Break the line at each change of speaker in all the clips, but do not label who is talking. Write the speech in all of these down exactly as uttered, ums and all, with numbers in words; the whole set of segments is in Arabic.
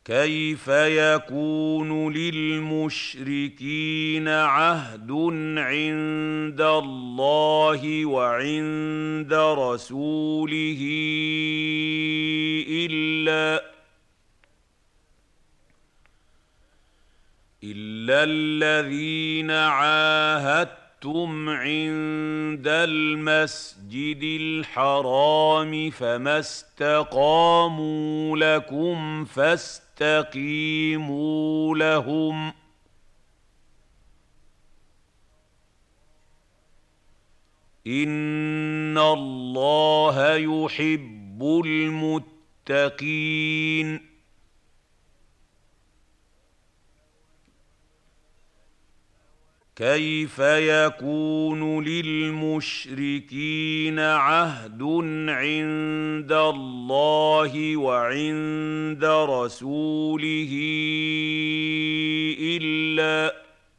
كيف يكون للمشركين عهد عند الله وعند رسوله إلا إلا الذين عاهدتم عند المسجد الحرام فما استقاموا لكم فاستقيموا لهم إن الله يحب المتقين كيف يكون للمشركين عهد عند الله وعند رسوله إلا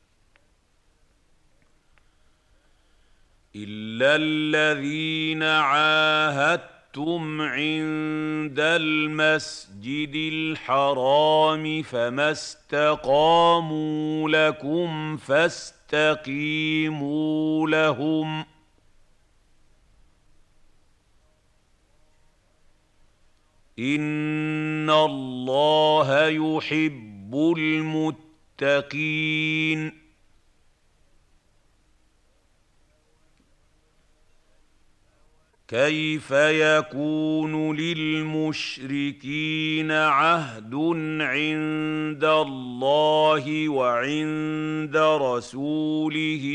إلا الذين عاهدتم عند المسجد الحرام فما استقاموا لكم فاستقيموا لهم إن الله يحب المتقين كيف يكون للمشركين عهد عند الله وعند رسوله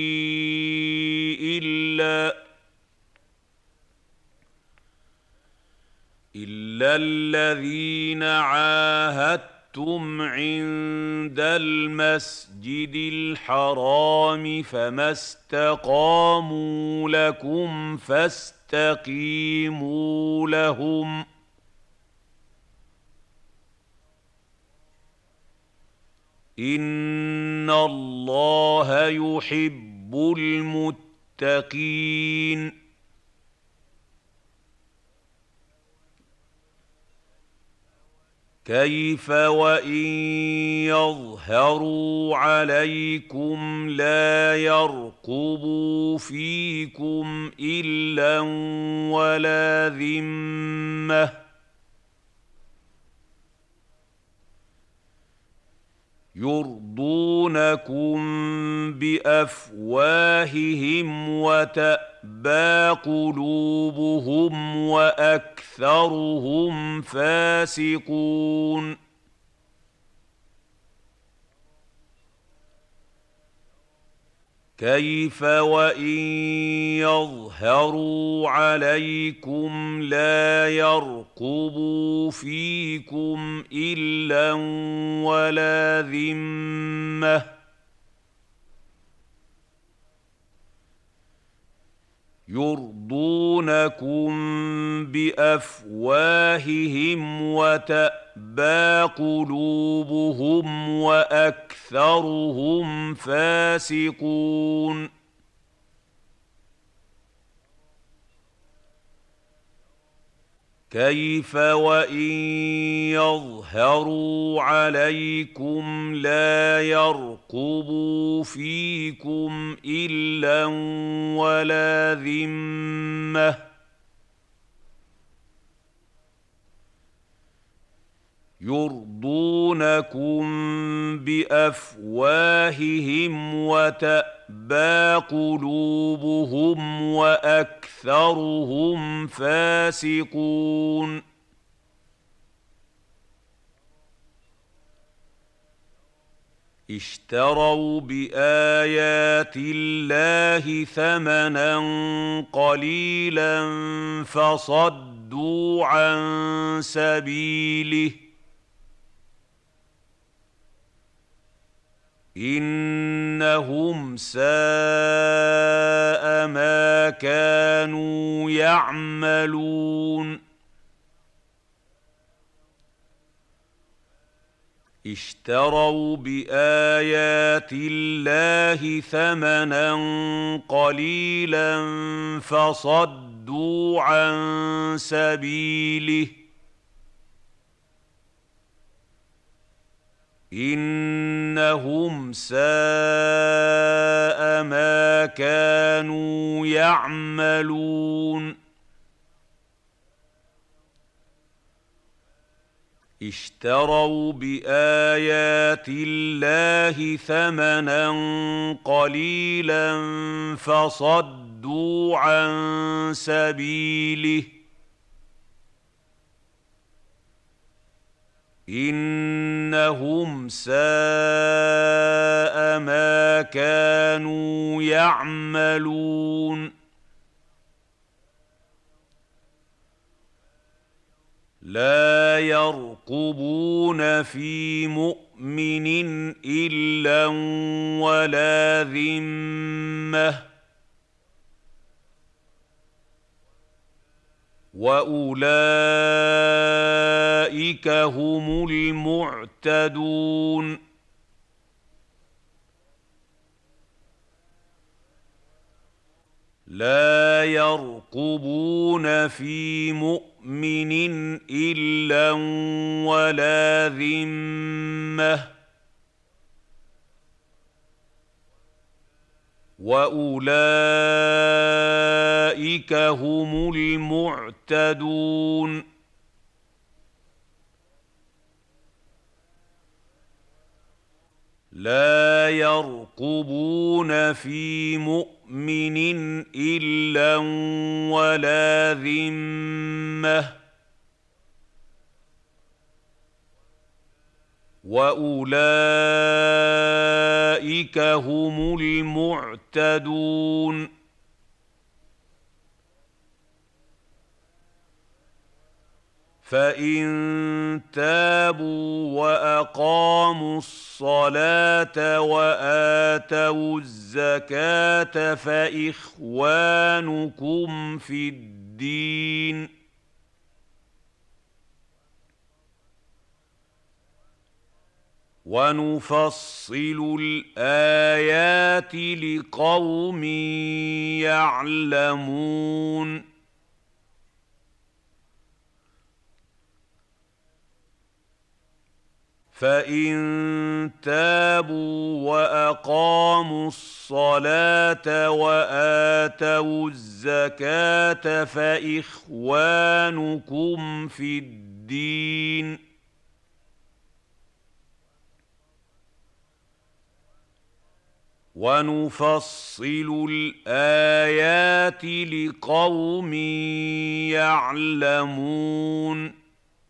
إلا إلا الذين عاهدتم عند المسجد الحرام فما استقاموا لكم فاستقيموا لهم إن الله يحب المتقين كيف وإن يظهروا عليكم لا يرقبوا فيكم إلا ولا ذمة يرضونكم بأفواههم وتأبى قلوبهم وأكثرهم فاسقون كيف وإن يظهروا عليكم لا يرقبوا فيكم إلا ولا ذمة يرضونكم بأفواههم وتأبى قلوبهم وأكثرهم فاسقون كيف وإن يظهروا عليكم لا يرقبوا فيكم إلا ولا ذمة يرضونكم بأفواههم وتأبى قلوبهم وأكثرهم فاسقون اشتروا بآيات الله ثمنا قليلا فصدوا عن سبيله إنهم ساء ما كانوا يعملون اشتروا بآيات الله ثمنا قليلا فصدوا عن سبيله إنهم ساء ما كانوا يعملون اشتروا بآيات الله ثمنا قليلا فصدوا عن سبيله إنهم ساء ما كانوا يعملون لا يرقبون في مؤمن إلا ولا ذمة وأولئك هم المعتدون لا يرقبون في مؤمن إلا ولا ذمة وأولئك هم المعتدون لا يرقبون في مؤمن إلا ولا ذمة وأولئك هم المعتدون فإن تابوا وأقاموا الصلاة وآتوا الزكاة فإخوانكم في الدين ونفصل الآيات لقوم يعلمون فإن تابوا وأقاموا الصلاة وآتوا الزكاة فإخوانكم في الدين ونفصل الآيات لقوم يعلمون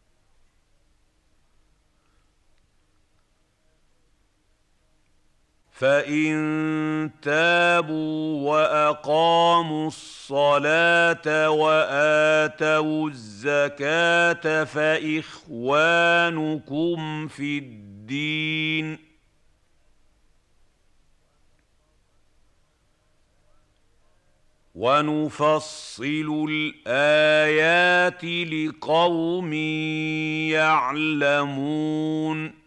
فإن تابوا وأقاموا الصلاة وآتوا الزكاة فإخوانكم في الدين ونفصل الآيات لقوم يعلمون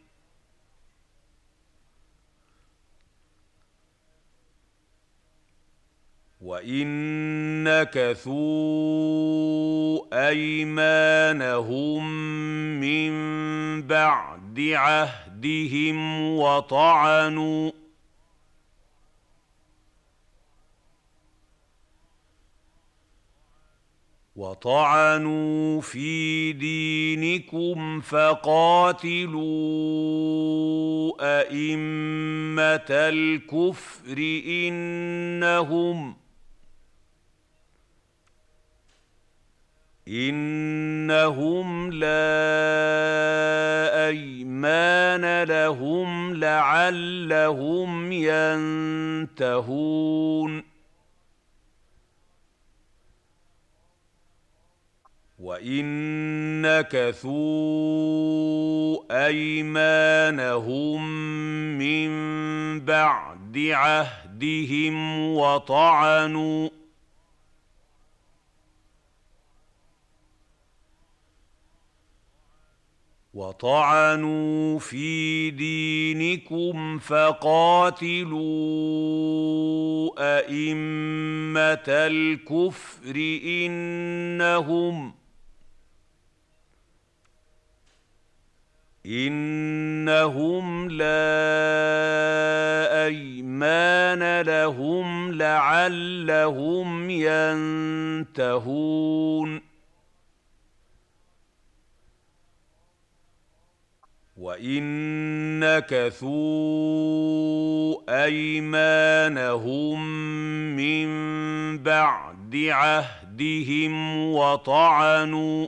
وَإِن نَكَثُوا أَيْمَانَهُم مِّن بَعْدِ عَهْدِهِمْ وَطَعَنُوا وَطَعَنُوا فِي دِينِكُمْ فَقَاتِلُوا أَئِمَّةَ الْكُفْرِ إِنَّهُمْ إِنَّهُمْ لَا أَيْمَانَ لَهُمْ لَعَلَّهُمْ يَنتَهُونَ وَإِن نَكَثُوا أَيْمَانَهُم مِّن بَعْدِ عَهْدِهِمْ وَطَعَنُوا وَطَعَنُوا فِي دِينِكُمْ فَقَاتِلُوا أَئِمَّةَ الْكُفْرِ إِنَّهُمْ إنهم لا أيمان لهم لعلهم ينتهون وإن نكثوا أيمانهم من بعد عهدهم وطعنوا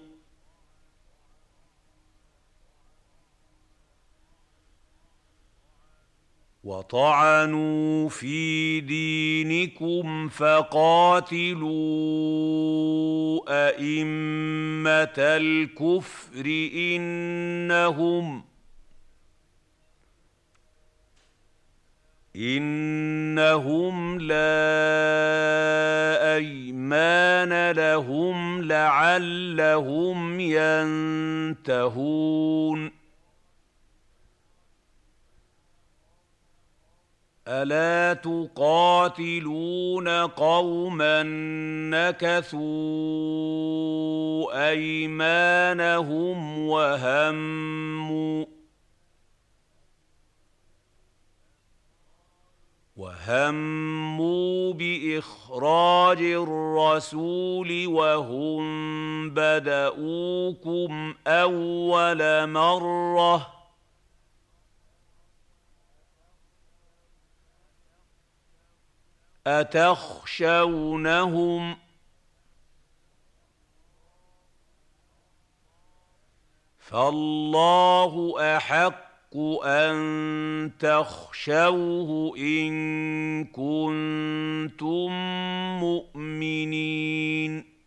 وطعنوا في دينكم فقاتلوا أئمة الكفر إنهم إنهم لا أيمان لهم لعلهم ينتهون ألا تقاتلون قوما نكثوا أيمانهم وهموا وهموا بإخراج الرسول وهم بدؤوكم أول مرة أتخشونهم فالله أحق أن تخشوه إن كنتم مؤمنين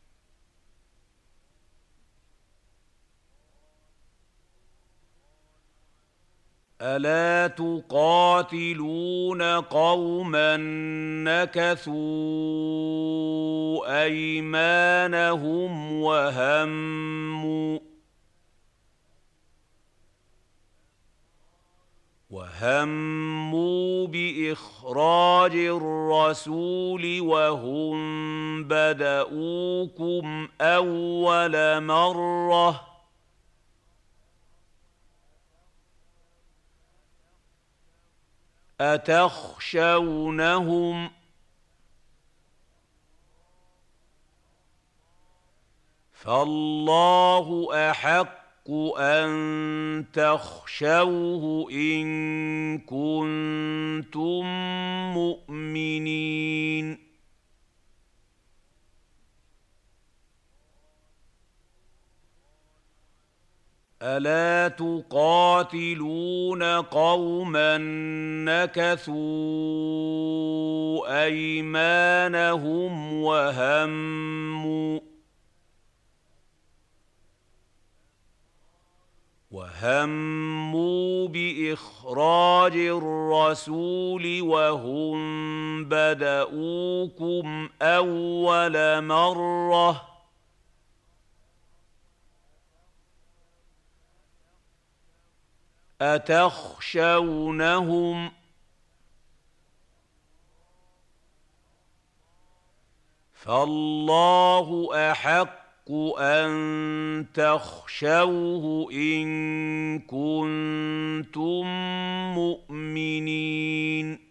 ألا تقاتلون قوما نكثوا أيمانهم وهموا وهموا بإخراج الرسول وهم بدؤوكم أول مرة أتخشونهم فالله أحق أن تخشوه إن كنتم مؤمنين ألا تقاتلون قوما نكثوا أيمانهم وهموا وهموا بإخراج الرسول وهم بدؤوكم أول مرة أتخشونهم فالله أحق أن تخشوه إن كنتم مؤمنين